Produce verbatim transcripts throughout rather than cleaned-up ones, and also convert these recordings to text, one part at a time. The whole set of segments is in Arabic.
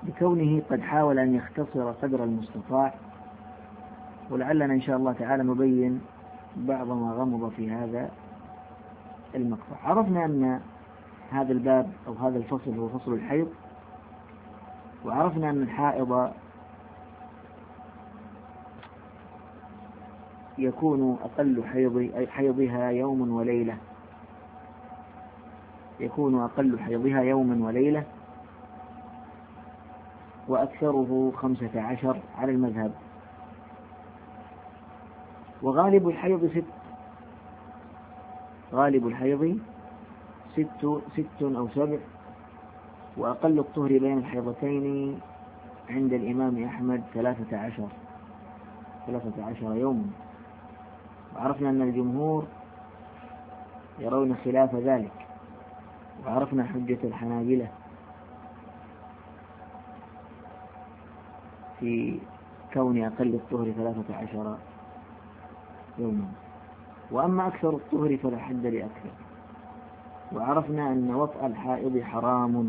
بكونه قد حاول أن يختصر قدر المستطاع، ولعلنا إن شاء الله تعالى نبين بعض ما غمض في هذا المقطع. عرفنا أن هذا الباب أو هذا الفصل هو فصل الحيض، وعرفنا أن الحائض يكون أقل حيض أي حيضها يوم وليلة، يكون أقل حيضها يوم وليلة، وأكثره خمسة عشر على المذهب. وغالب الحيض ست، غالب الحيض ست ست أو سبع، وأقل الطهر بين الحيضتين عند الإمام أحمد ثلاثة عشر ثلاثة عشر يوما. وعرفنا أن الجمهور يرون خلاف ذلك، وعرفنا حجة الحنابلة في كون أقل الطهر ثلاثة عشر يوما. وأما أكثر الطهر فلا حد لأكثر. وعرفنا أن وطأ الحائض حرام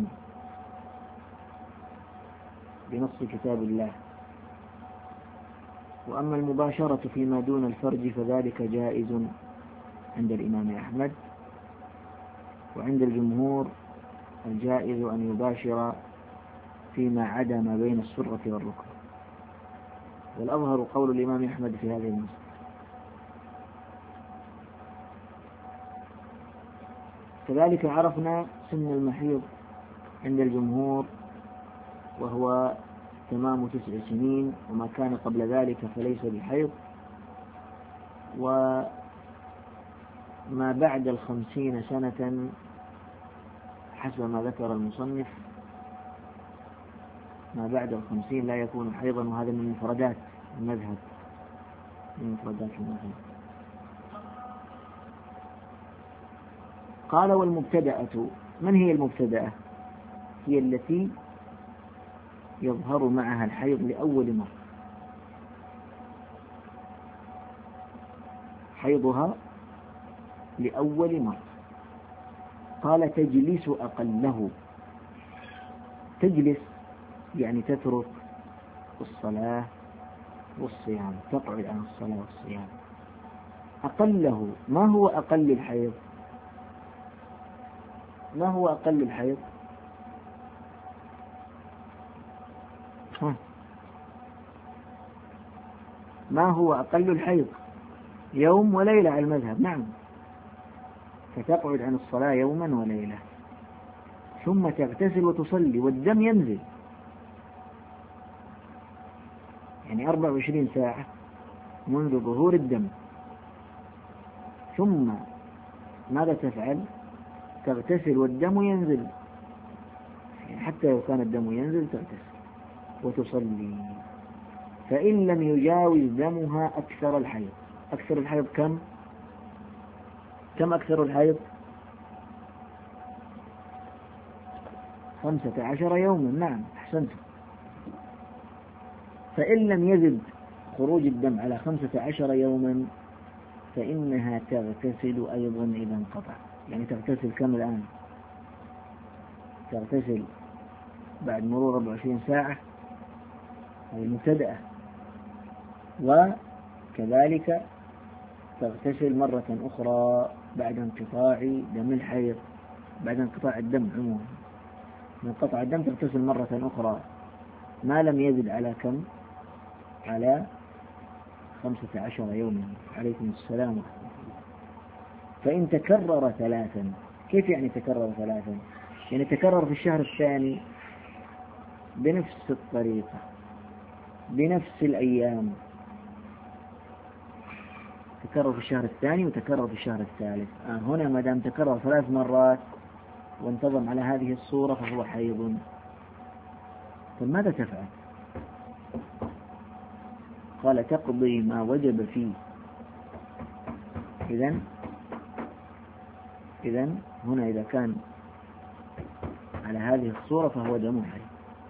بنص كتاب الله. وأما المباشرة فيما دون الفرج فذلك جائز عند الإمام أحمد، وعند الجمهور الجائز أن يباشر فيما عدا ما بين السرة والركبة، والأظهر قول الإمام أحمد في هذه المسألة. كذلك عرفنا سن المحيض عند الجمهور وهو تمام تسع سنين، وما كان قبل ذلك فليس بحيض. وما بعد الخمسين سنة حسب ما ذكر المصنف، ما بعد الخمسين لا يكون حيضا، وهذا من مفردات المذهب، من مفردات المذهب. قال والمبتدأة، من هي المبتدأة؟ هي التي يظهر معها الحيض لأول مرة، حيضها لأول مرة. قال تجلس أقله، تجلس يعني تترك الصلاة والصيام، تقعد عن الصلاة والصيام. أقله، ما هو أقل الحيض؟ ما هو أقل الحيض؟ ها. ما هو أقل الحيض؟ يوم وليلة على المذهب، نعم. فتقعد عن الصلاة يوما وليلة، ثم تغتسل وتصلي والدم ينزل، يعني أربع وعشرين ساعة منذ ظهور الدم. ثم ماذا تفعل؟ تغتسل والدم ينزل، يعني حتى لو كان الدم ينزل تغتسل وتصلي. فإن لم يجاوز دمها أكثر الحيض، أكثر الحيض كم؟ كم أكثر الحيض؟ خمسة عشر يوما، نعم أحسنت. فإن لم يزد خروج الدم على خمسة عشر يوما فإنها تغتسل أيضا إذا انقطع. يعني تغتسل كم الآن؟ تغتسل بعد مرور أربع وعشرين ساعة، هذه مبتدأة. وكذلك تغتسل مرة أخرى بعد انقطاع دم الحيض، بعد انقطاع الدم عموما، من انقطع الدم تغتسل مرة أخرى ما لم يزد على كم؟ على خمسة عشر يوما. عليكم السلام. فإن تكرر ثلاثا، كيف يعني تكرر ثلاثا؟ يعني تكرر في الشهر الثاني بنفس الطريقة بنفس الأيام، تكرر في الشهر الثاني وتكرر في الشهر الثالث. آه هنا ما دام تكرر ثلاث مرات وانتظم على هذه الصورة فهو حيض. فماذا تفعل؟ قال تقضي ما وجب فيه. إذن إذن هنا إذا كان على هذه الصورة فهو دم حيض.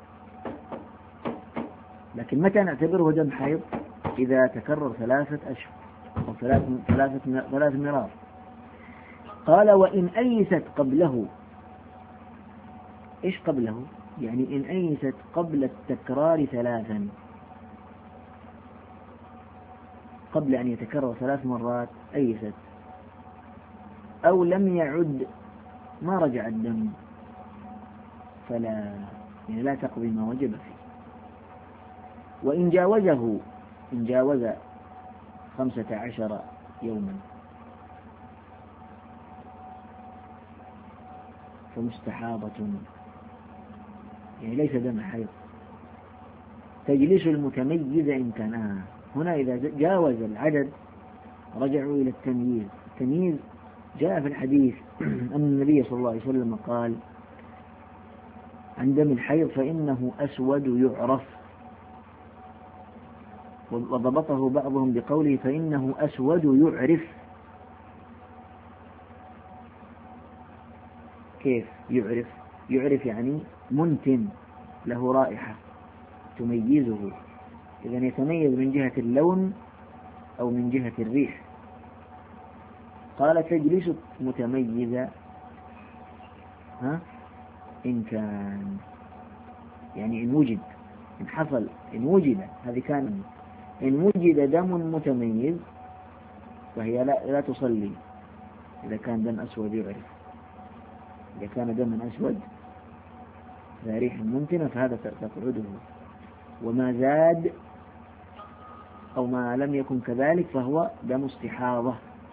لكن متى نعتبره دم حيض؟ إذا تكرر ثلاثة أشهر أو ثلاث ثلاثة ثلاث مرار. قال وإن أيست قبله. إيش قبله؟ يعني إن أيست قبل التكرار ثلاثا، قبل أن يتكرر ثلاث مرات أيست، أو لم يعد ما رجع الدم فلا، يعني لا تقضي ما وجب فيه. وإن جاوزه، إن جاوز خمسة عشر يوما فمستحاضة، يعني ليس دم حيض، تجلس المتميز إن كان آه. هنا إذا جاوز العدد رجعوا إلى التمييز. التمييز جاء في الحديث أن النبي صلى الله عليه وسلم قال عن دم الحيض فإنه أسود يعرف، وضبطه بعضهم بقوله فإنه أسود يعرف. كيف يعرف؟ يعرف يعني منتن له رائحة تميزه، إذن يتميز من جهة اللون أو من جهة الريح. قال تجلس متميزة ها إن كان، يعني إن وجد، إن حصل، إن وجد، هذه كان إن وجد دم متميز فهي لا, لا تصلي إذا كان دم أسود يعرف. إذا كان دم أسود ذا ريح منتنة فهذا تقعده، وما زاد أو ما لم يكن كذلك فهو دم استحاضة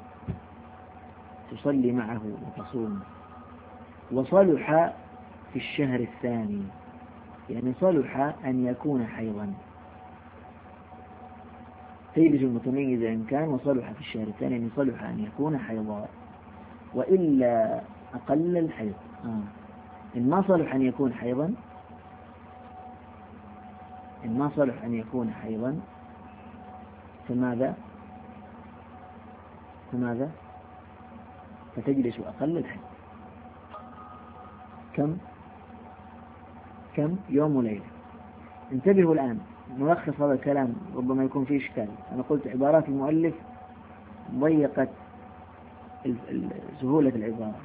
تصلي معه وتصوم. وصلح في الشهر الثاني، يعني صلح أن يكون حيضا، تجلس المتميز إن كان، وصلح في الشهر الثاني يعني صلح أن يكون حيضا، وإلا أقل الحيض. آه. إن ما صلح أن يكون حيضا، إن ما صلح أن يكون حيضا فماذا فماذا فتجلس أقل الحيض. كم كم يوم وليلة. انتبهوا الآن، نلخص هذا الكلام ربما يكون فيه إشكال. أنا قلت عبارات المؤلف ضيقت سهولة العبارة،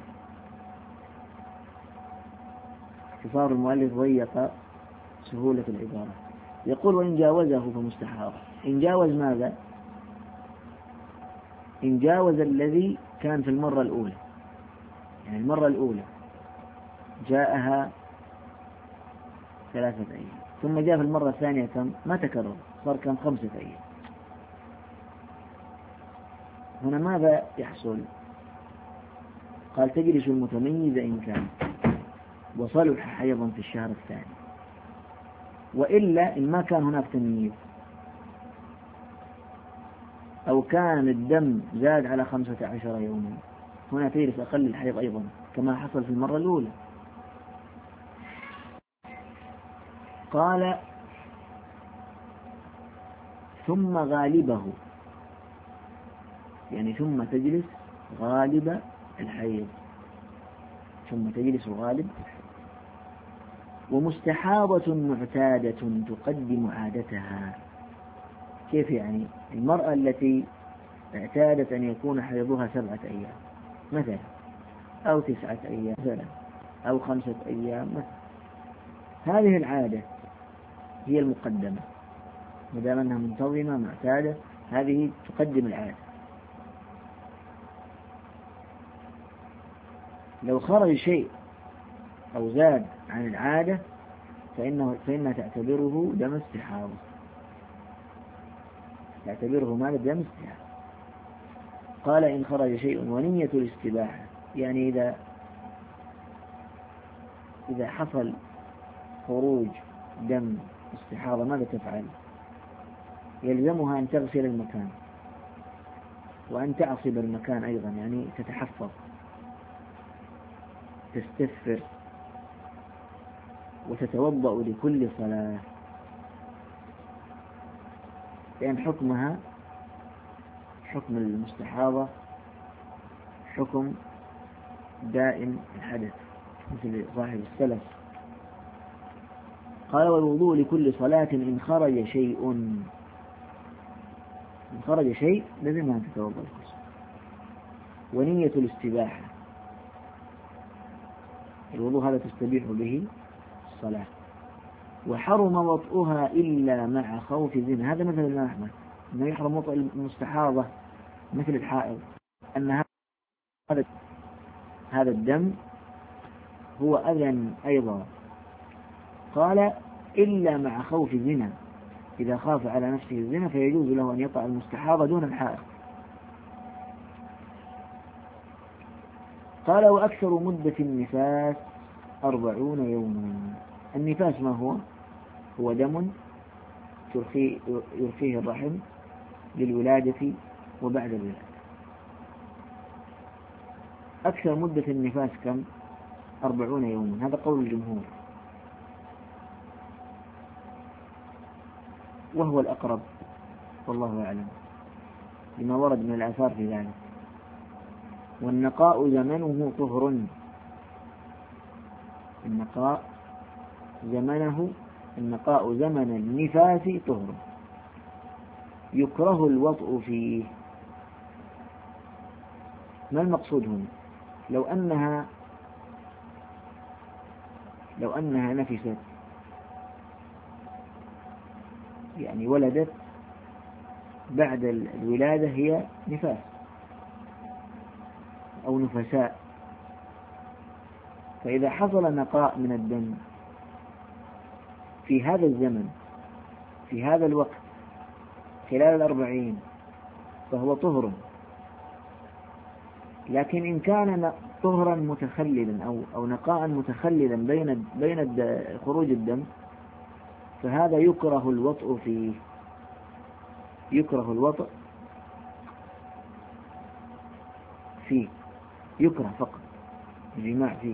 اختصار المؤلف ضيق سهولة العبارة. يقول وإن جاوزه فمستحاضة. إن جاوز ماذا؟ إن جاوز الذي كان في المرة الأولى، يعني المرة الأولى جاءها ثلاثة أيام، ثم جاء في المرة الثانية كم؟ ما تكرر، صار كم؟ خمسة أيام. هنا ماذا يحصل؟ قال تجلس المتميز إن كان، وصلح حيضا في الشهر الثاني. وإلا إن ما كان هناك تمييز أو كان الدم زاد على خمسة عشر يوما، هنا تجلس أقل الحيض أيضا كما حصل في المرة الأولى. قال ثم غالبه، يعني ثم تجلس غالب الحيض، ثم تجلس غالب الحيض. ومستحاضة معتادة تقدم عادتها. كيف يعني؟ المرأة التي اعتادت أن يكون حيضها سبعة أيام مثلا، أو تسعة أيام مثلا، أو خمسة أيام مثلا، هذه العادة هي المقدمة، ما دام أنها منتظمة معتادة هذه تقدم العادة. لو خرج شيء أو زاد عن العادة فإنه فإنها تعتبره دم استحاضة، تعتبره ماذا؟ دم استحاضة. قال إن خرج شيء ونية الاستباحة، يعني إذا إذا حصل خروج دم استحاضة ماذا تفعل؟ يلزمها أن تغسل المكان وأن تعصب المكان أيضا، يعني تتحفظ، تستثفر، وتتوضأ لكل صلاة، لأن يعني حكمها حكم المستحاضة حكم دائم الحدث مثل صاحب السلف. قال والوضوء لكل صلاة إن خرج شيء، إن خرج شيء لازم أن تتوضأ لكل صلاة. ونية الاستباحة، الوضوء هذا تستبيح به الصلاة. وحرم وطئها إلا مع خوف زنا. هذا مثل الإمام أحمد أنه يحرم وطئ المستحاضة مثل الحائض، أن هذا هذا الدم هو أذى أيضا. قال إلا مع خوف زنا، إذا خاف على نفسه الزنا فيجوز له أن يطأ المستحاضة دون الحائض. قال وأكثر مدة النفاس أربعون يوما. النفاس ما هو؟ هو دم يرخيه الرحم للولادة وبعد الولادة. أكثر مدة النفاس كم؟ أربعون يوما، هذا قول الجمهور وهو الأقرب والله أعلم لما ورد من الآثار في ذلك. والنقاء زمنه طهر، النقاء زمنه النقاء زمن النفاس طهر، يكره الوطء فيه. ما المقصود هنا؟ لو أنها لو أنها نفست، يعني ولدت بعد الولادة هي نفاس أو نفساء، فإذا حصل نقاء من الدم في هذا الزمن في هذا الوقت خلال الأربعين فهو طهر. لكن إن كان طهرا متخللا أو أو نقاء متخللا بين بين خروج الدم فهذا يكره الوطء فيه، يكره الوطء فيه يكره فقط الجماع فيه.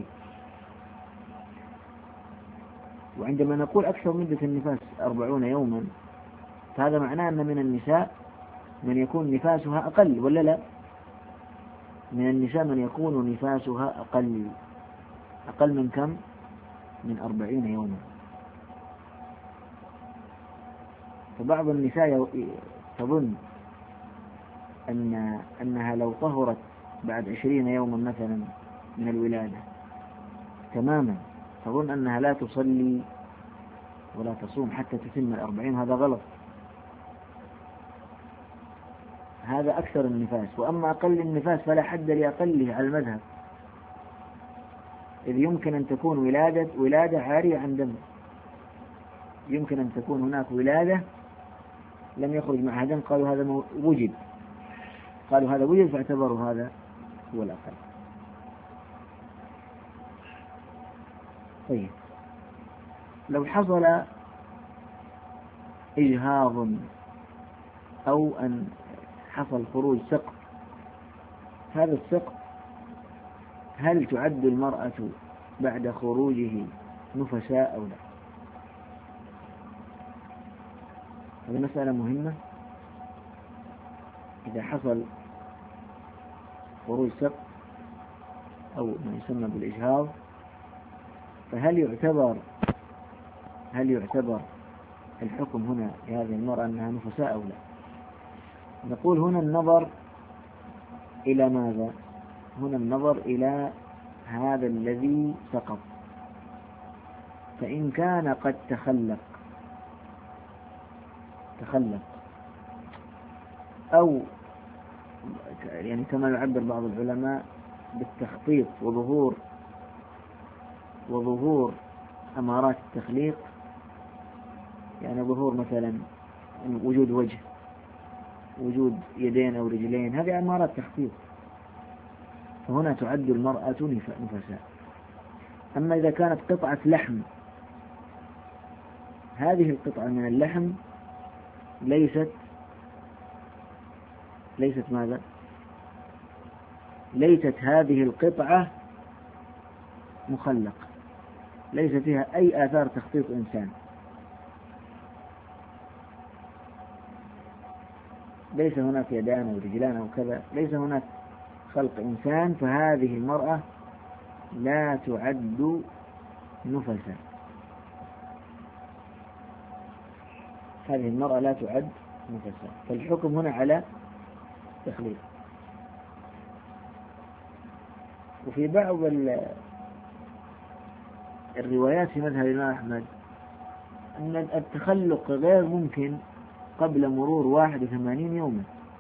وعندما نقول أكثر مدة النفاس أربعون يوما فهذا معناه أن من النساء من يكون نفاسها أقل، ولا لا؟ من النساء من يكون نفاسها أقل أقل من كم؟ من أربعين يوما. فبعض النساء تظن أن أنها لو طهرت بعد عشرين يوما مثلا من الولادة تماما تظن أنها لا تصلي ولا تصوم حتى تتم الأربعين. هذا غلط، هذا أكثر النفاس. وأما أقل النفاس فلا حد لأقله على المذهب، إذ يمكن أن تكون ولادة ولادة عارية عن دم، يمكن أن تكون هناك ولادة لم يخرج معها دم، قالوا هذا وجد قالوا هذا وجد فاعتبروا هذا هو الأقل. طيب لو حصل إجهاض أو أن حصل خروج سقط، هذا السقط هل تعد المرأة بعد خروجه نفساء أو لا؟ هذه مسألة مهمة. إذا حصل خروج سقط أو ما يسمى بالإجهاض فهل يعتبر هل يعتبر الحكم هنا لهذه المرأة أنها نفساء أو لا؟ نقول هنا النظر إلى ماذا؟ هنا النظر إلى هذا الذي سقط، فإن كان قد تخلق تخلق أو يعني كما يعبر بعض العلماء بالتخطيط وظهور وظهور أمارات التخليق، يعني ظهور مثلا وجود وجه، وجود يدين أو رجلين، هذه أمارات تخطيط، فهنا تعد المرأة نفساء. أما إذا كانت قطعة لحم، هذه القطعة من اللحم ليست ليست ماذا؟ ليست هذه القطعة مخلق، ليس فيها أي آثار تخطيط إنسان، ليس هناك يدان أو رجلان أو كذا، ليس هناك خلق إنسان، فهذه المرأة لا تعد نفسا، هذه المرأة لا تعد نفسا. فالحكم هنا على تخليق. وفي بعض الروايات في مذهب الإمام أحمد أن التخلق غير ممكن قبل مرور واحد وثمانين يوما.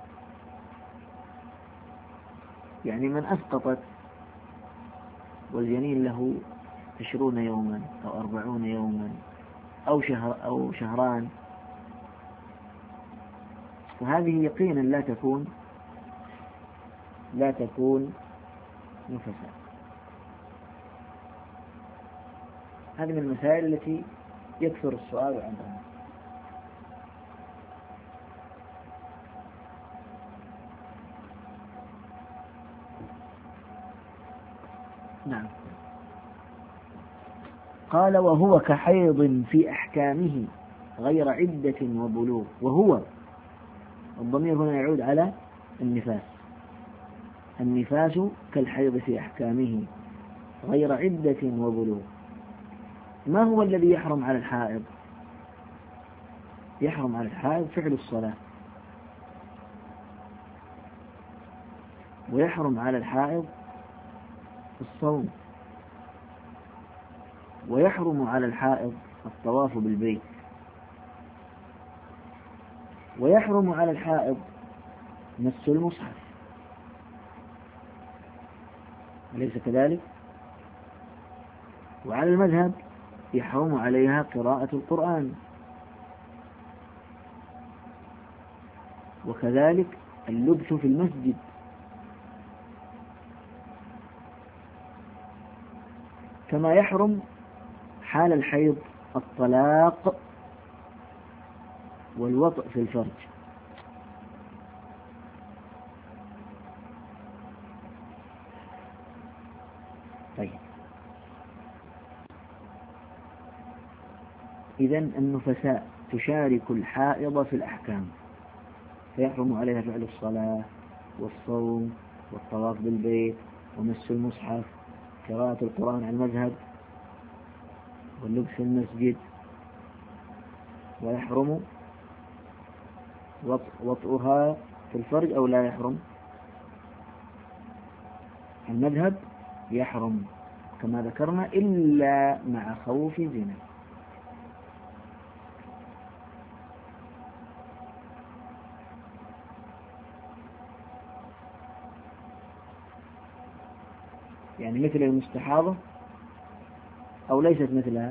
يعني من أسقطت والجنين له عشرون يوما أو أربعون يوما أو شهر أو شهران، فهذه يقينا لا تكون لا تكون نفساء. هذه من المسائل التي يكثر السؤال عنها. نعم. قال وهو كحيض في أحكامه غير عدة وبلوغ. وهو الضمير هنا يعود على النفاس. النفاس كالحيض في أحكامه غير عدة وبلوغ. ما هو الذي يحرم على الحائض؟ يحرم على الحائض فعل الصلاة، ويحرم على الحائض الصوم، ويحرم على الحائض الطواف بالبيت، ويحرم على الحائض مس المصحف، أليس كذلك؟ وعلى المذهب يحرم عليها قراءة القرآن، وكذلك اللبث في المسجد، كما يحرم حال الحيض الطلاق والوطء في الفرج. طيب، إذن النفساء تشارك الحائض في الأحكام، فيحرم عليها فعل الصلاة والصوم والطواف بالبيت ومس المصحف، قراءة القرآن على المذهب، واللبس في المسجد، ويحرم وطئها في الفرج أو لا يحرم. المذهب يحرم كما ذكرنا إلا مع خوف زنا. يعني مثل المستحاضة أو ليست مثلها.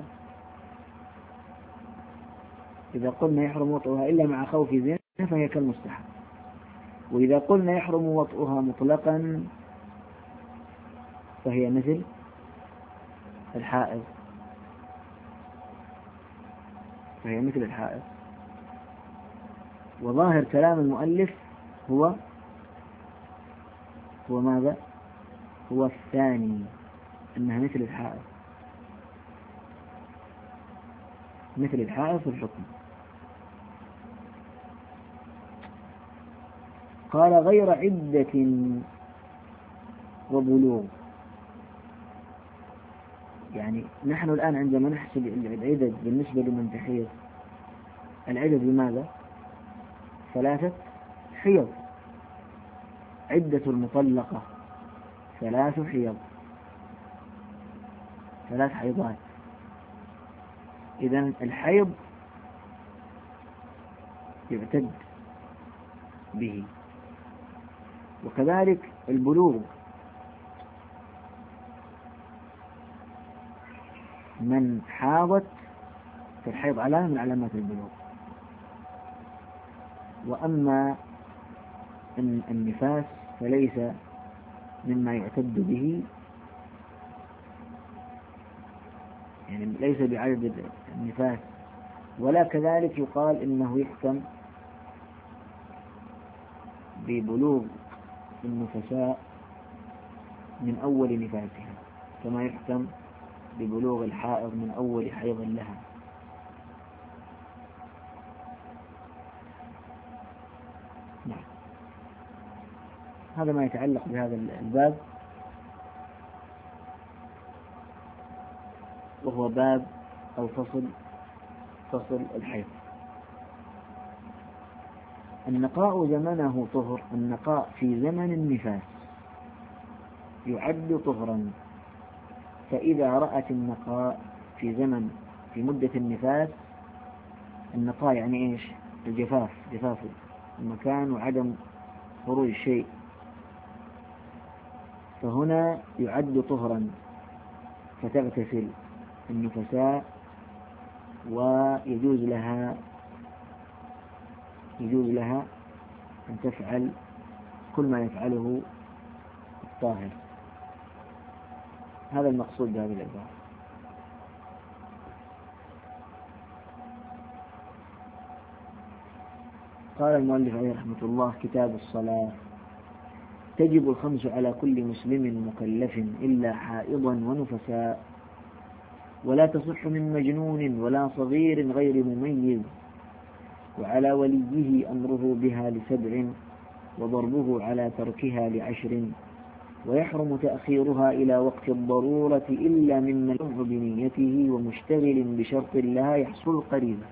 إذا قلنا يحرم وطئها إلا مع خوف زنا فهي كالمستحاضة، وإذا قلنا يحرم وطئها مطلقا فهي مثل الحائض فهي مثل الحائض. وظاهر كلام المؤلف هو هو ماذا؟ هو الثاني، أنها مثل الحائض، مثل الحائض في الحكم. قال غير عدة وبلوغ. يعني نحن الآن عندما نحسب العدد بالنسبة لمن تحيض، العدد بماذا؟ ثلاثة حيض. عدة المطلقة ثلاث حيض، ثلاث حيضات. إذن الحيض يعتد به، وكذلك البلوغ. من حاضت في الحيض علامة من علامات البلوغ. وأما النفاس فليس مما يعتد به، يعني ليس بعدد النفاس، ولا كذلك يقال إنه يحكم ببلوغ النفساء من أول نفاسها كما يحكم ببلوغ الحائض من أول حيض لها. نعم. هذا ما يتعلق بهذا الباب، وهو باب أو فصل فصل الحيض. النقاء زمنه طهر. النقاء في زمن النفاس يعد طهرا، فإذا رأت النقاء في زمن في مدة النفاس، النقاء يعني إيش؟ الجفاف، جفاف المكان وعدم خروج شيء، فهنا يعد طهرا، فتغتسل النفساء ويجوز لها يجوز لها أن تفعل كل ما يفعله الطاهر. هذا المقصود بهذه العبارة. قال المؤلف عليه رحمة الله: كتاب الصلاة. تجب الخمس على كل مسلم مكلف إلا حائضا ونفساء، ولا تصح من مجنون ولا صغير غير مميز، وعلى وليه أمره بها لسبع، وضربه على تركها لعشر، ويحرم تأخيرها إلى وقت الضرورة إلا ممن يمع بنيته ومشتغل بشرط لها يحصل قريبا،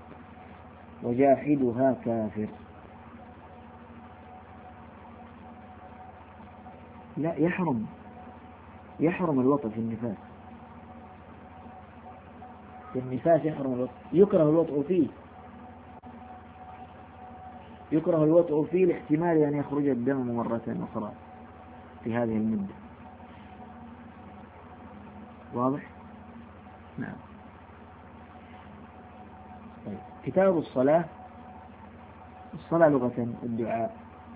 وجاحدها كافر. لا، يحرم يحرم الوطء في النفاس. في النفاس يحرم الوطء، يكره الوطء فيه يكره الوطء فيه لاحتمال أن يخرج الدم مرة أخرى في هذه المدة. واضح؟ نعم. طيب. كتاب الصلاة. الصلاة لغة الدعاء،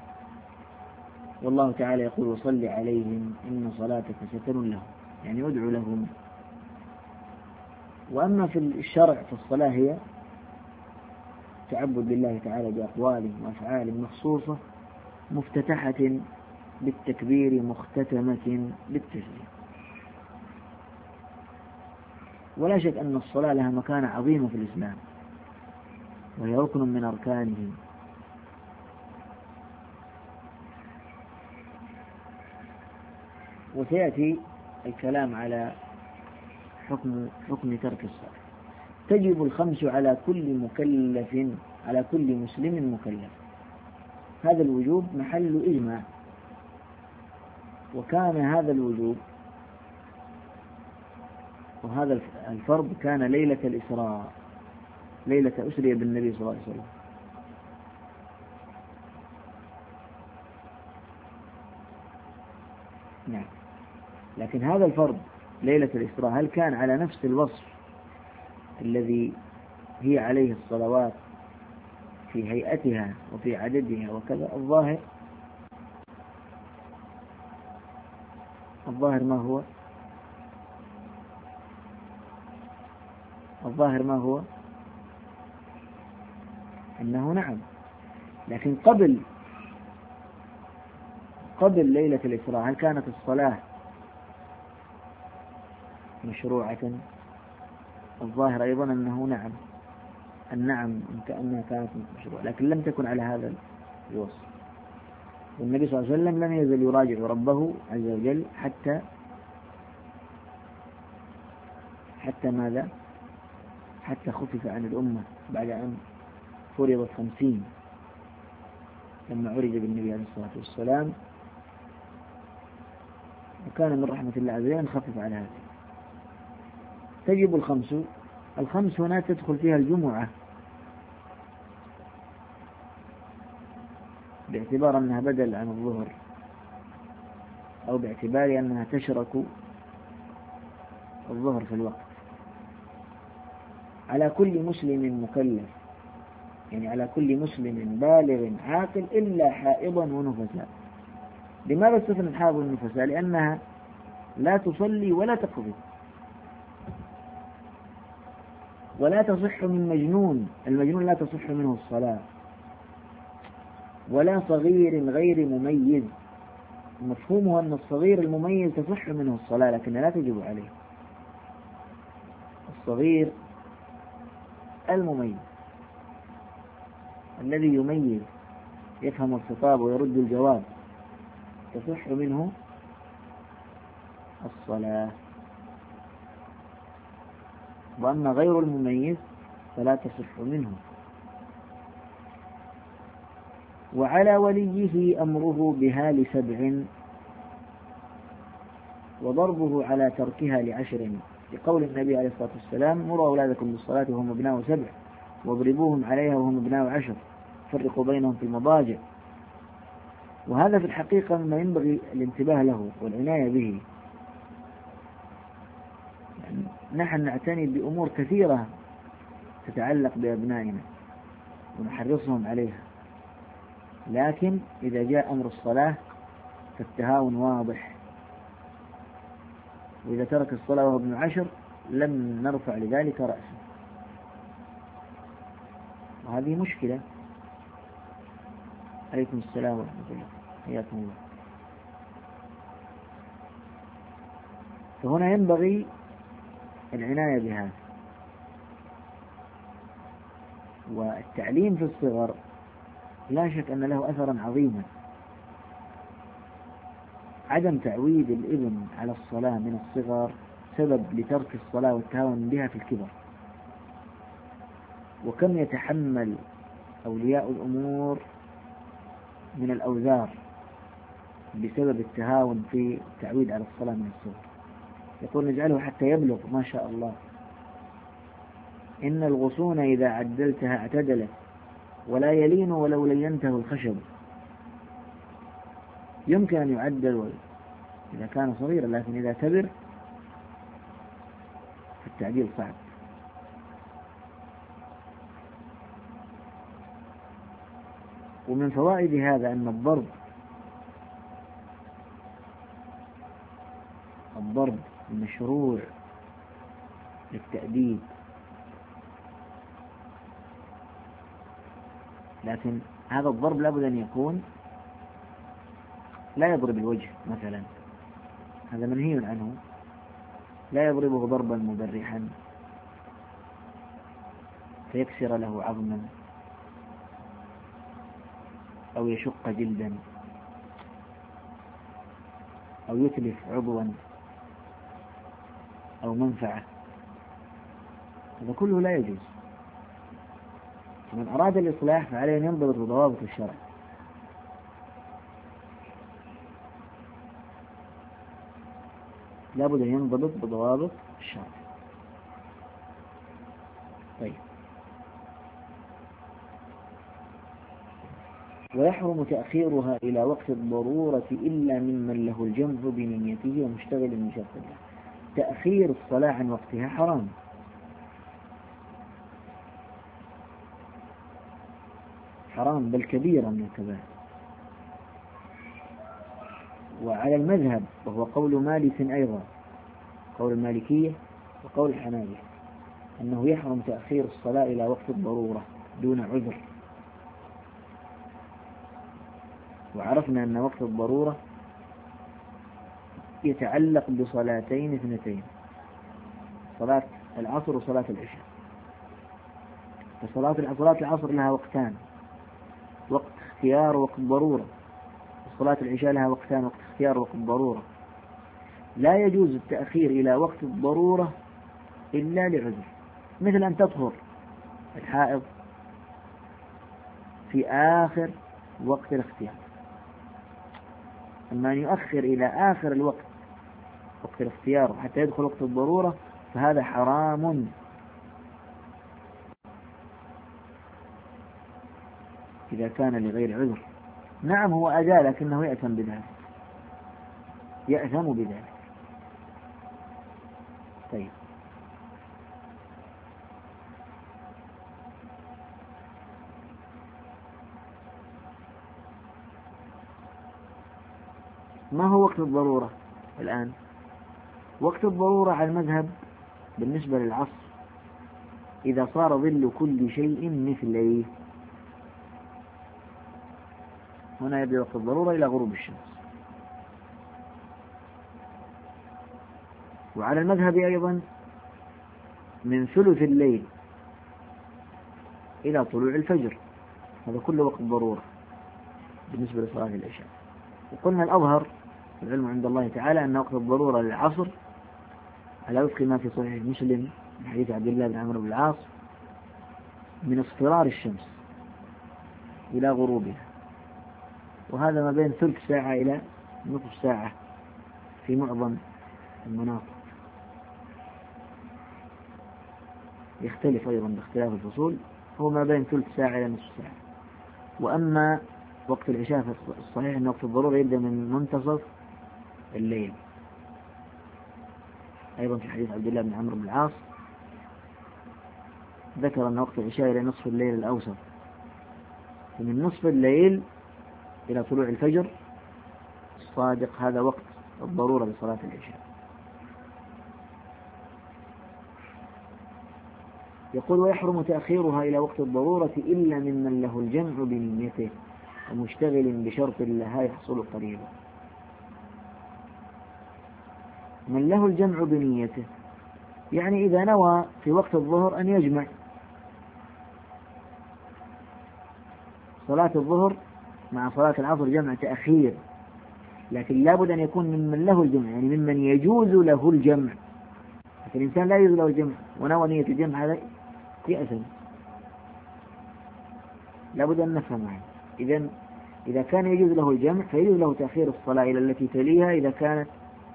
والله تعالى يقول: وصل عليهم إن صلاتك سكن لهم، يعني ادعو لهم. وأما في الشرع فالصلاة هي تعبد لله تعالى بأقوال وأفعال مخصوصة، مفتتحة بالتكبير مختتمة بالتسليم. ولا شك أن الصلاة لها مكانة عظيمة في الإسلام، وهي ركن من أركانه. وسيأتي الكلام على حكم حكم ترك الصلاة. تجب الخمس على كل مكلف على كل مسلم مكلف. هذا الوجوب محل إجماع، وكان هذا الوجوب وهذا الفرض كان ليلة الإسراء، ليلة أسري بالنبي صلى الله عليه وسلم. نعم. لكن هذا الفرض ليلة الإسراء هل كان على نفس الوصف الذي هي عليه الصلوات في هيئتها وفي عددها وكذا؟ الظاهر الظاهر ما هو الظاهر ما هو أنه نعم. لكن قبل قبل ليلة الإسراء هل كانت الصلاة مشروعة؟ الظاهر أيضا أنه نعم، النعم كأنها كانت مشروعة، لكن لم تكن على هذا الوصف. والنبي صلى الله عليه وسلم لم يزل يراجع ربه عز وجل حتى حتى ماذا؟ حتى خفف عن الأمة بعد أن فرضت خمسين، لما عرج بالنبي عليه الصلاة والسلام، وكان من رحمة الله عز وجل أن خفف على هذه. تجب الخمس. الخمس هنا تدخل فيها الجمعة، باعتبار أنها بدل عن الظهر، أو باعتبار أنها تشرك الظهر في الوقت. على كل مسلم مكلف، يعني على كل مسلم بالغ عاقل إلا حائضا ونفساء. لماذا استثنى الحائض والنفساء؟ لأنها لا تصلي ولا تقضي، ولا تصح من مجنون، المجنون لا تصح منه الصلاة، ولا صغير غير مميز. مفهومه أن الصغير المميز تصح منه الصلاة لكن لا تجب عليه. الصغير المميز الذي يميز، يفهم الخطاب ويرد الجواب، تصح منه الصلاة. وأما غير المميز فلا تصح منه. وعلى وليه أمره بها لسبع، وضربه على تركها لعشر. لقول النبي عليه الصلاة والسلام: مروا أولادكم بالصلاة وهم أبناء سبع واضربوهم عليها وهم أبناء عشر فرقوا بينهم في المضاجع. وهذا في الحقيقة مما ينبغي الانتباه له والعناية به. يعني نحن نعتني بأمور كثيرة تتعلق بأبنائنا ونحرصهم عليها، لكن إذا جاء أمر الصلاة فالتهاون واضح، وإذا ترك الصلاة وهو ابن عشر لم نرفع لذلك رأسه، وهذه مشكلة. عليكم السلام ورحمة الله، حياكم الله. فهنا ينبغي العناية بهذا. والتعليم في الصغر لا شك أن له أثرا عظيما. عدم تعويد الابن على الصلاة من الصغر سبب لترك الصلاة والتهاون بها في الكبر. وكم يتحمل أولياء الأمور من الأوزار بسبب التهاون في التعويد على الصلاة من الصغر. يقول: نجعله حتى يبلغ ما شاء الله. إن الغصون إذا عدلتها اعتدلت ولا يلين ولو لينته الخشب. يمكن أن يعدل إذا كان صغيرا، لكن إذا كبر التعديل صعب. ومن فوائد هذا أن الضرب الضرب مشروع للتأديب، لكن هذا الضرب لابد أن يكون لا يضرب الوجه مثلا، هذا منهي عنه. لا يضربه ضربا مبرحا فيكسر له عظما أو يشق جلدا أو يتلف عضوا أو منفعة، هذا كله لا يجوز. من أراد الإصلاح فعليه أن ينضبط بضوابط الشرع. لابد أن ينضبط بضوابط الشرع. طيب. ويحرم تأخيرها إلى وقت الضرورة إلا ممن له الجمع بنيته ومشتغل بشرط الله. تأخير الصلاة عن وقتها حرام، حرام بل كبيرا من الكبائر. وعلى المذهب، وهو قول مالك أيضا، قول المالكية وقول الحنابلة، أنه يحرم تأخير الصلاة إلى وقت الضرورة دون عذر. وعرفنا أن وقت الضرورة يتعلق بصلاتين اثنتين، صلاة العصر وصلاة العشاء. فصلاة صلاة العصر لها وقتان، وقت اختيار ووقت ضرورة، وصلاة العشاء لها وقتان، وقت اختيار ووقت ضرورة. لا يجوز التأخير إلى وقت الضرورة إلا لعذر، مثل أن تطهر الحائض في آخر وقت الاختيار. أما أن يؤخر إلى آخر الوقت، وقت الاختيار، حتى يدخل وقت الضرورة، فهذا حرام إذا كان لغير عذر. نعم هو أداء، لكنه يأثم بذلك، يأثم بذلك. طيب. ما هو وقت الضرورة الآن؟ وقت الضرورة على المذهب بالنسبة للعصر إذا صار ظل كل شيء مثليه. هنا يبدأ وقت الضرورة إلى غروب الشمس. وعلى المذهب أيضا من ثلث الليل إلى طلوع الفجر، هذا كله وقت ضرورة بالنسبة لصلاة العشاء. وقلنا الأظهر العلم عند الله تعالى أن وقت الضرورة للعصر على وفق ما في صحيح مسلم من حديث عبد الله بن عمرو بن العاص من اصفرار الشمس إلى غروبها، وهذا ما بين ثلث ساعة إلى نصف ساعة في معظم المناطق. يختلف أيضا باختلاف الفصول، هو ما بين ثلث ساعة إلى نصف ساعة. وأما وقت العشاء فالصحيح أن وقت الضرورة يبدأ من منتصف الليل، أيضا في حديث عبد الله بن عمرو بن العاص ذكر أن وقت العشاء إلى نصف الليل الأوسط، ومن نصف الليل إلى طلوع الفجر الصادق هذا وقت الضرورة لصلاة العشاء. يقول: ويحرم تأخيرها إلى وقت الضرورة إلا ممن له الجمع بنيته ومشتغل بشرط لها يحصل قريبا. من له الجمع بنيته يعني إذا نوى في وقت الظهر أن يجمع صلاة الظهر مع صلاة العصر جمع تأخير، لكن لابد أن يكون ممن له الجمع، يعني ممن يجوز له الجمع. فالإنسان لا يجوز له الجمع ونوى نية الجمع هذا يأثم، لابد أن نفهم معه. إذن إذا كان يجوز له الجمع فيجوز له تأخير الصلاة إلى التي تليها إذا كانت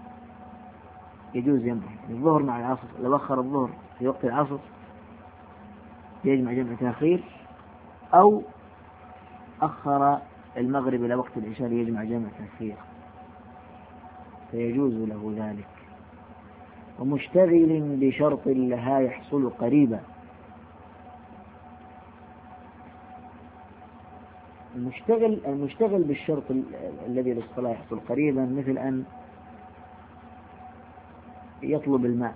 يجوز جمع الظهر مع العصر. لو أخر الظهر في وقت العصر يجمع جمع تأخير، أو أخر المغرب إلى وقت العشاء يجمع جمع تأخير، فيجوز له ذلك. ومشتغل بشرط لها يحصل قريبا. المشتغل المشتغل بالشرط الذي للصلاة يحصل قريبا مثل أن يطلب الماء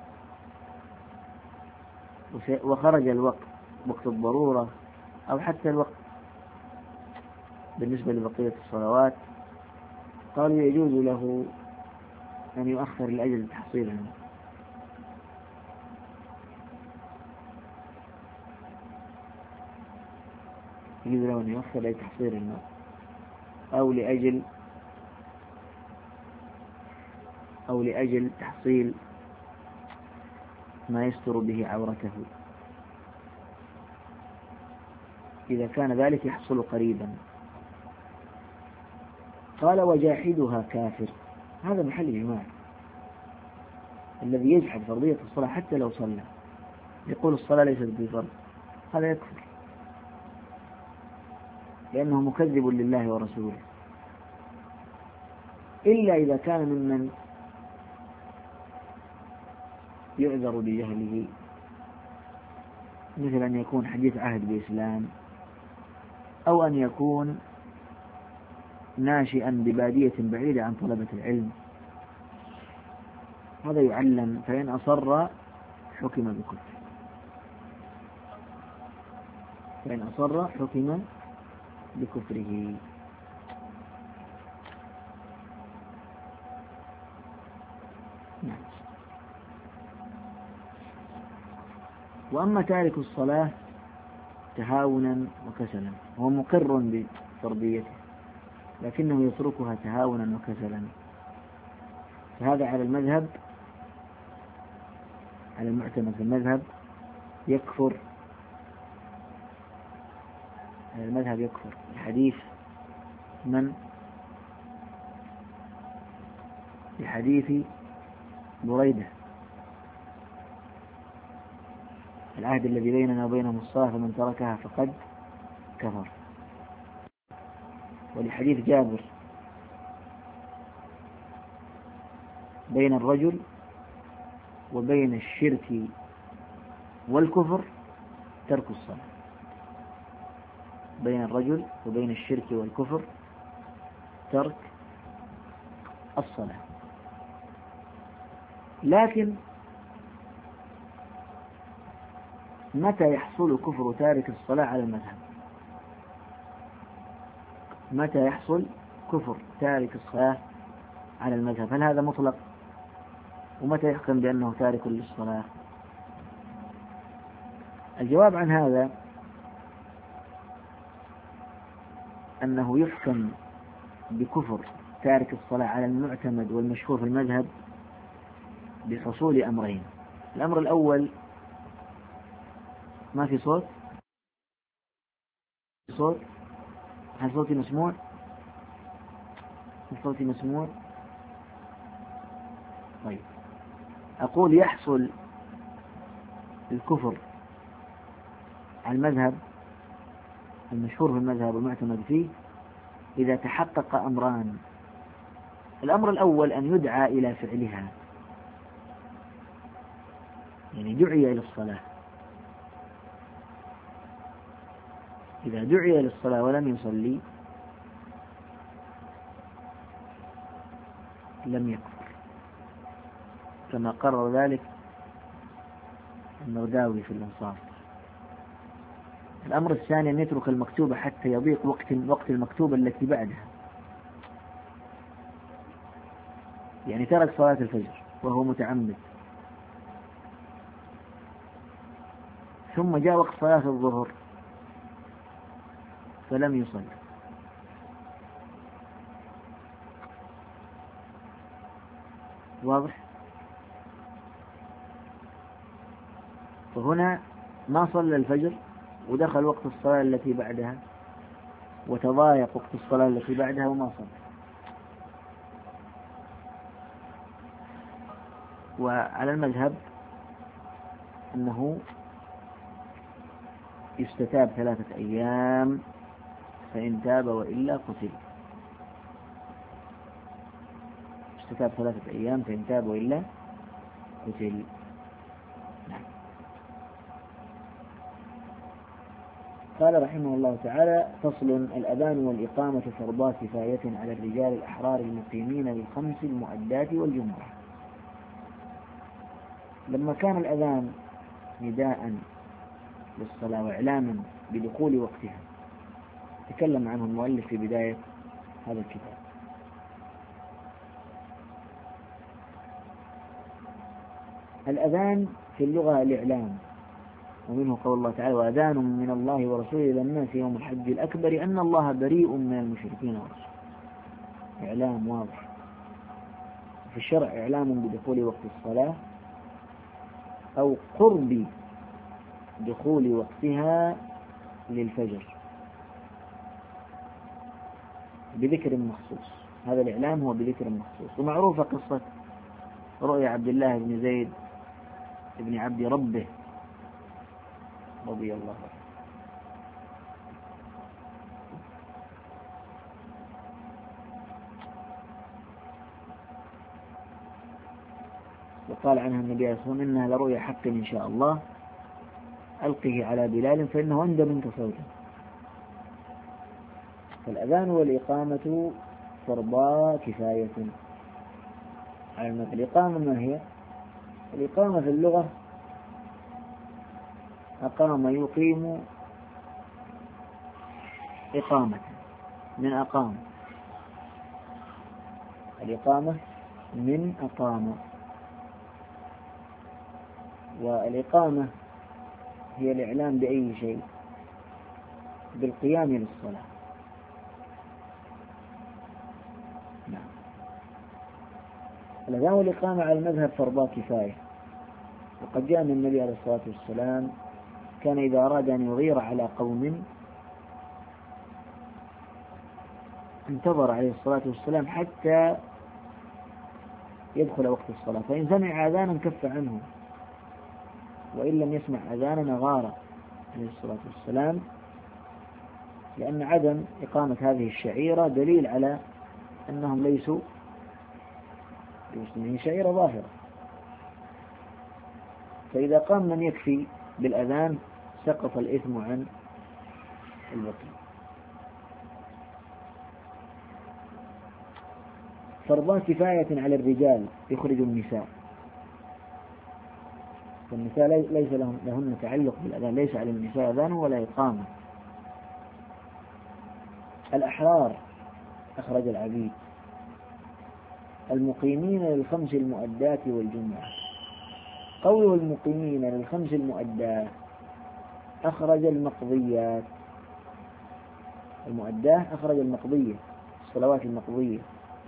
وخرج الوقت وقت الضرورة، أو حتى الوقت بالنسبة لبقية الصلوات، قالوا يجوز له أن يؤخر لأجل تحصيل الماء. يجوز له أن يؤخر لأجل تحصيل الماء، أو لأجل أو لأجل تحصيل ما يستر به عورته، إذا كان ذلك يحصل قريبا. قال: وجاحدها كافر. هذا محل إجماع، الذي يجحد فرضية الصلاة حتى لو صلى، يقول الصلاة ليست بفرض، هذا يكفر، لأنه مكذب لله ورسوله، إلا إذا كان ممن يعذر بجهله، مثل أن يكون حديث عهد بإسلام، أو أن يكون ناشئا ببادية بعيدة عن طلبة العلم، هذا يعلم، فإن أصر حكم بكفر، فإن أصر حكم بكفره. نعم. وأما تارك الصلاة تهاونا وكسلا، هو مقر بفرضيته لكنه يتركها تهاونا وكسلا، فهذا على المذهب، على المعتمد في المذهب يكفر، على المذهب يكفر الحديث من بحديث بريدة: العهد الذي بيننا وبينهم الصلاة فمن تركها فقد كفر. ولحديث جابر: بين الرجل وبين الشرك والكفر ترك الصلاة، بين الرجل وبين الشرك والكفر ترك الصلاة. لكن متى يحصل كفر تارك الصلاة على المذهب؟ متى يحصل كفر تارك الصلاة على المذهب؟ هل هذا مطلق؟ ومتى يحكم بأنه تارك للصلاة؟ الجواب عن هذا أنه يحكم بكفر تارك الصلاة على المعتمد والمشهور في المذهب بحصول أمرين. الأمر الأول: ما في صوت؟ صوت؟ هل صوتي مسموع؟ هل صوتي مسموع؟ طيب، أقول يحصل الكفر على المذهب المشهور في المذهب والمعتمد فيه إذا تحقق أمران. الأمر الأول أن يدعى إلى فعلها، يعني دعي إلى الصلاة، إذا دعي إلى الصلاة ولم يصلي لم يكفر، كما قرر ذلك المرداوي في الإنصاف. الأمر الثاني أن يترك المكتوبة حتى يضيق وقت وقت المكتوبة التي بعدها، يعني ترك صلاة الفجر وهو متعمد، ثم جاء وقت صلاة الظهر فلم يصلي، واضح؟ فهنا ما صلى الفجر ودخل وقت الصلاة التي بعدها وتضايق وقت الصلاة التي بعدها وما صلى. وعلى المذهب أنه يستتاب ثلاثة أيام، فإن تاب وإلا قتل. يستتاب ثلاثة أيام فإن تاب وإلا قتل. نعم. قال رحمه الله تعالى: فصل: الأذان والإقامة فرضا كفاية على الرجال الأحرار المقيمين للخمس المؤدات والجمعة. لما كان الأذان نداء للصلاة وإعلاما بدخول وقتها تكلم عنه المؤلف في بداية هذا الكتاب. الأذان في اللغة الإعلام، ومنه قول الله تعالى: وأذان من الله ورسوله إلى الناس يوم الحج الأكبر أن الله بريء من المشركين ورسوله. إعلام واضح. في الشرع إعلام بدخول وقت الصلاة أو قرب دخول وقتها للفجر بذكر مخصوص. هذا الإعلام هو بذكر مخصوص. ومعروفة قصة رؤيا عبد الله بن زيد بن عبد ربه رضي الله عنه. وقال عنها النبي صلى الله عليه وسلم: إنها لرؤيا حق إن شاء الله، ألقه على بلال فإنه أندى منك صوتا. فالأذان والإقامة فرضا كفاية على المذهب. الإقامة ما هي؟ الإقامة في اللغة أقام يقيم إقامة، من أقام. الإقامة من أقام. والإقامة هي الإعلام بأي شيء، بالقيام للصلاة. نعم. الأذان والإقامة على المذهب فرضا كفاية. وقد جاء من النبي عليه الصلاة والسلام كان إذا أراد أن يغير على قوم انتظر عليه الصلاة والسلام حتى يدخل وقت الصلاة، فإن سمع أذانا كف عنه، وإن لم يسمع أذانا غار عليه الصلاة والسلام، لأن عدم إقامة هذه الشعيرة دليل على أنهم ليسوا بمسلمين، شعيرة ظاهرة. فإذا قام من يكفي بالأذان سقط الإثم عن البقي. فرضا كفاية على الرجال يخرج النساء، والنساء ليس لهم لهن تعلق بالأذان، ليس على النساء أذان ولا إقامة. الأحرار أخرج العبيد المقيمين للخمس المؤدات والجمعة. قوله المقيمين للخمس المؤدات أخرج المقضيات. المؤدات أخرج المقضية، الصلوات المقضية.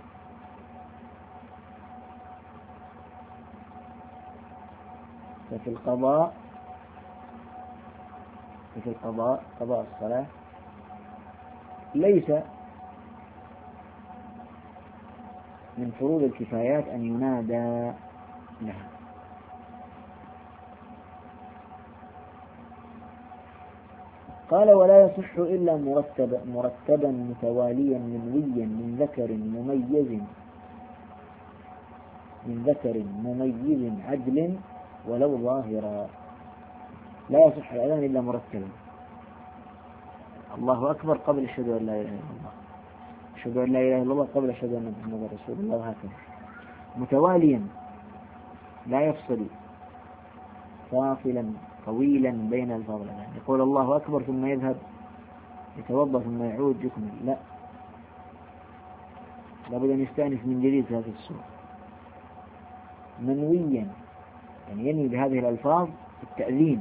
ففي القضاء ففي القضاء قضاء الصلاة ليس من فروض الكفايات أن ينادى لها. قال ولا يصح إلا مرتبا مرتبا متواليا منويا من ذكر مميز من ذكر مميز عدل ولو ظاهرا. لا يصح الأذان إلا مرتبا، الله أكبر قبل أشهد أن لا إله إلا الله، أشهد أن لا إله إلا الله قبل أشهد أن محمدا رسول الله، وهكذا متواليا لا يفصل فاصلا طويلا بين الفاظ الأذان، يقول الله أكبر ثم يذهب يتوضأ ثم يعود يكمل، لا، لابد أن يستأنف من جديد في هذه السورة. منويا يعني ينوي بهذه الألفاظ التأذين.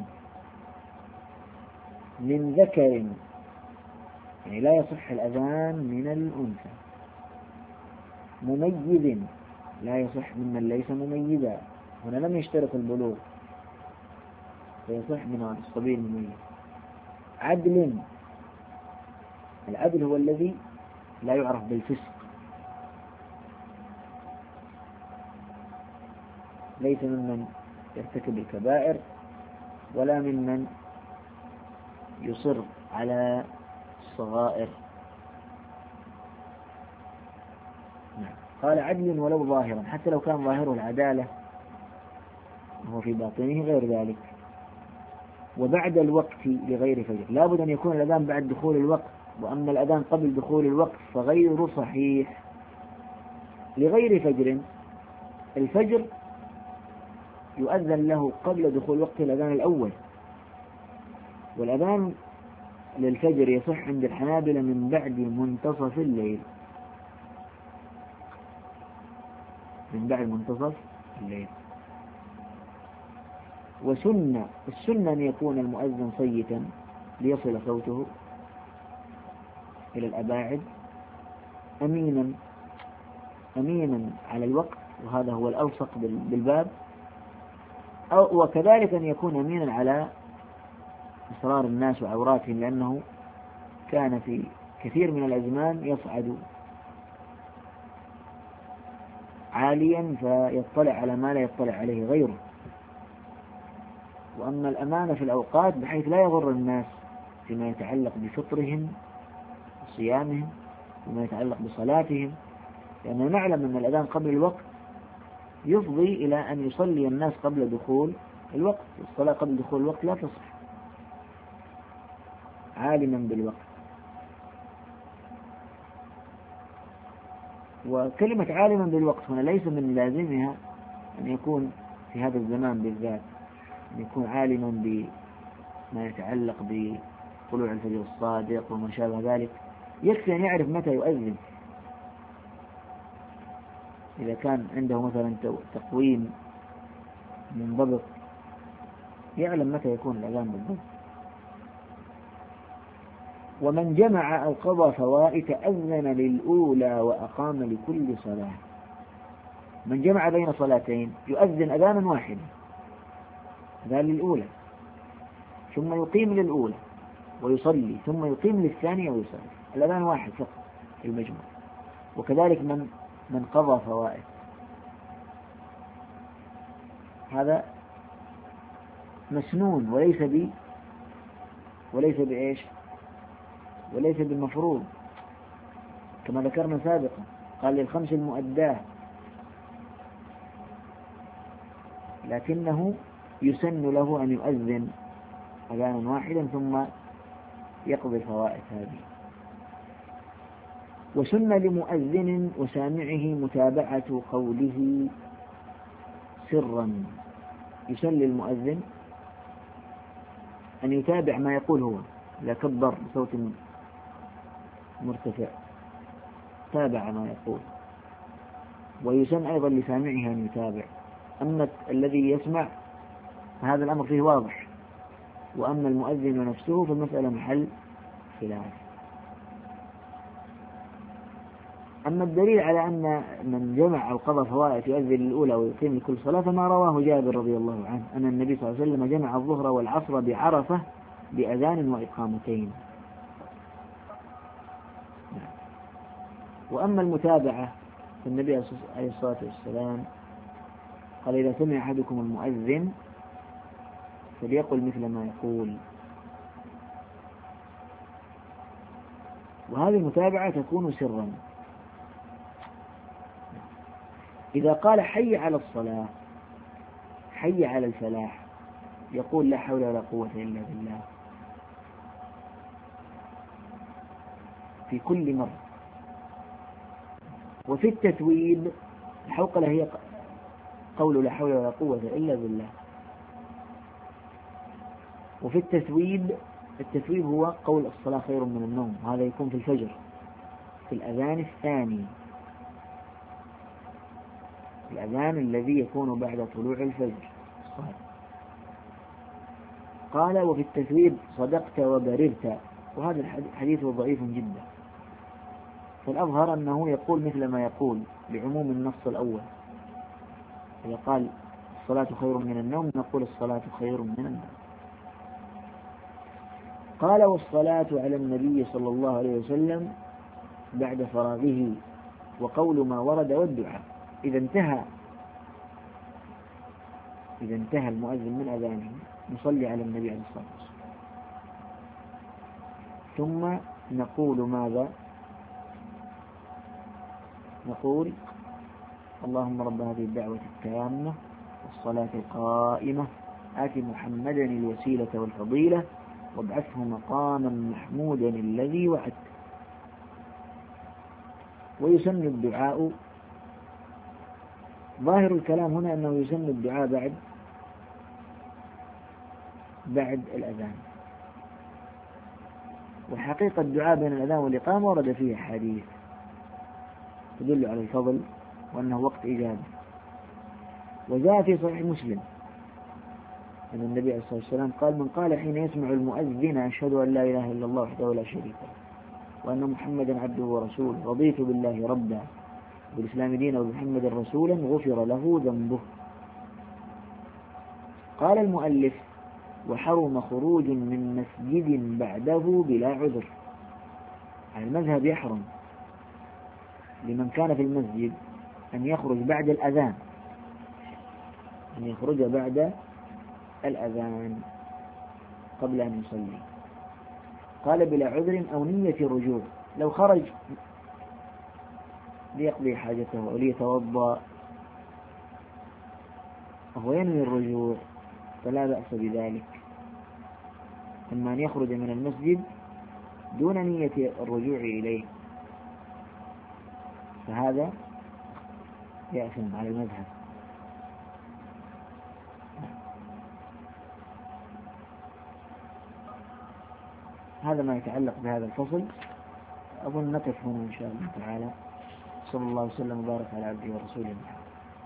من ذكر يعني لا يصح الأذان من الأنثى. مميز لا يصح ممن ليس مميزا، هنا لم يشترط البلوغ فيصح من الصبي المميز. عدل، العدل هو الذي لا يعرف بالفسق، ليس ممن يرتكب الكبائر ولا ممن يصر على الصغائر. نعم. قال عدل ولو ظاهرا، حتى لو كان ظاهره العدالة وهو في باطنه غير ذلك. وبعد الوقت لغير فجر، لابد أن يكون الأذان بعد دخول الوقت، وأما الأذان قبل دخول الوقت فغير صحيح. لغير فجر، الفجر يؤذن له قبل دخول وقت الأذان الأول، والأذان للفجر يصح عند الحنابلة من بعد منتصف الليل، من بعد منتصف الليل. وسنة السنة أن يكون المؤذن صيتا ليصل صوته إلى الأباعد، أمينا أمينا على الوقت، وهذا هو الألصق بالباب، أو وكذلك أن يكون أمينا على أسرار الناس وعوراتهم، لأنه كان في كثير من الأزمان يصعد عاليا فيطلع على ما لا يطلع عليه غيره. وأما الأمانة في الأوقات بحيث لا يضر الناس فيما يتعلق بفطرهم وصيامهم وما يتعلق بصلاتهم، لأننا نعلم أن الأذان قبل الوقت يفضي إلى أن يصلي الناس قبل دخول الوقت، الصلاة قبل دخول الوقت لا تصح. عالما بالوقت. وكلمة عالما بالوقت هنا ليس من لازمها أن يكون في هذا الزمان بالذات أن يكون عالما بما يتعلق بطلوع الفجر الصادق وما شابه ذلك، يكفي أن يعرف متى يؤذن. إذا كان عنده مثلا تقويم منضبط يعلم متى يكون الأذان بالضبط. ومن جمع أو قضى فوائت أذن للأولى وأقام لكل صلاة. من جمع بين صلاتين يؤذن أذانا واحدا، أذان للأولى ثم يقيم للأولى ويصلي ثم يقيم للثانية ويصلي، الأذان واحد فقط في المجموع. وكذلك من من قضى فوائد، هذا مسنون وليس ب وليس بإيش وليس بالمفروض، كما ذكرنا سابقا قال للخمس المؤداه، لكنه يسن له أن يؤذن أذانا واحدا ثم يقضي الفوائد هذه. وسن لمؤذن وسامعه متابعة قوله سرا، يسن للمؤذن أن يتابع ما يقول هو، لا كبر بصوت مرتفع، تابع ما يقول. ويسن أيضا لسامعه أن يتابع. أما الذي يسمع هذا الأمر فيه واضح، وأما المؤذن نفسه فالمسألة محل خلاف. أما الدليل على أن من جمع أو قضى فوائد يؤذن الأولى ويقيم لكل صلاة فما رواه جابر رضي الله عنه أن النبي صلى الله عليه وسلم جمع الظهر والعصر بعرفة بأذان وإقامتين. وأما المتابعة فالنبي عليه الصلاة والسلام قال إذا سمع أحدكم المؤذن فليقل مثل ما يقول. وهذه المتابعة تكون سرا. إذا قال حي على الصلاة، حي على الفلاح، يقول لا حول ولا قوة إلا بالله في كل مرة. وفي التثويب الحوقلة هي قول لا حول ولا قوة إلا بالله. وفي التثويب، التثويب هو قول الصلاة خير من النوم، هذا يكون في الفجر في الأذان الثاني، الأذان الذي يكون بعد طلوع الفجر. قال وفي التثويب صدقت وبررت، وهذا الحديث ضعيف جدا، فالأظهر أنه يقول مثل ما يقول لعموم النص الأول، إذا قال الصلاة خير من النوم نقول الصلاة خير من النوم. قال والصلاة على النبي صلى الله عليه وسلم بعد فراغه، وقول ما ورد والدعاء. إذا انتهى إذا انتهى المؤذن من أذانه نصلي على النبي عليه الصلاة والسلام، ثم نقول ماذا؟ نقول اللهم رب هذه الدعوة التامة والصلاة القائمة آت محمدا الوسيلة والفضيلة وابعثه مقاما محمودا الذي وعدته. ويسن الدعاء، ظاهر الكلام هنا أنه يسن الدعاء بعد بعد الأذان، وحقيقة الدعاء بين الأذان والإقامة ورد فيه حديث تدل على الفضل وأنه وقت إجابة. وجاء في صحيح مسلم أن النبي عليه الصلاة والسلام قال من قال حين يسمع المؤذن أشهد أن لا إله إلا الله وحده لا شريك له وأن محمدا عبده ورسوله رضيت بالله ربا بالإسلام دينا وبمحمد رسولا غفر له ذنبه. قال المؤلف وحرم خروج من مسجد بعده بلا عذر. على المذهب يحرم لمن كان في المسجد أن يخرج بعد الأذان، أن يخرج بعد الأذان قبل أن يصلي. قال بلا عذر أو نية رجوع، لو خرج ليقضي حاجته أو ليتوضأ وهو ينوي الرجوع فلا بأس بذلك. أما أن يخرج من المسجد دون نية الرجوع إليه فهذا يأثم على المذهب. هذا ما يتعلق بهذا الفصل. أظن نقف هنا إن شاء الله تعالى. صلى الله وسلم وبارك على عبده ورسوله محمد.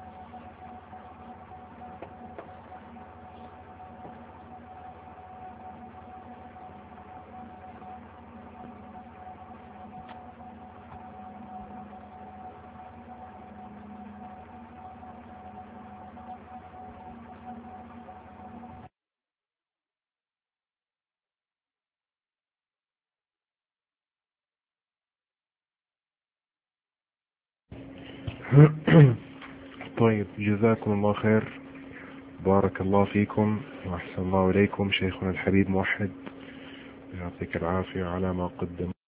طيب، جزاكم الله خير، بارك الله فيكم وأحسن الله إليكم شيخنا الحبيب موحد، يعطيك العافية على ما قدم.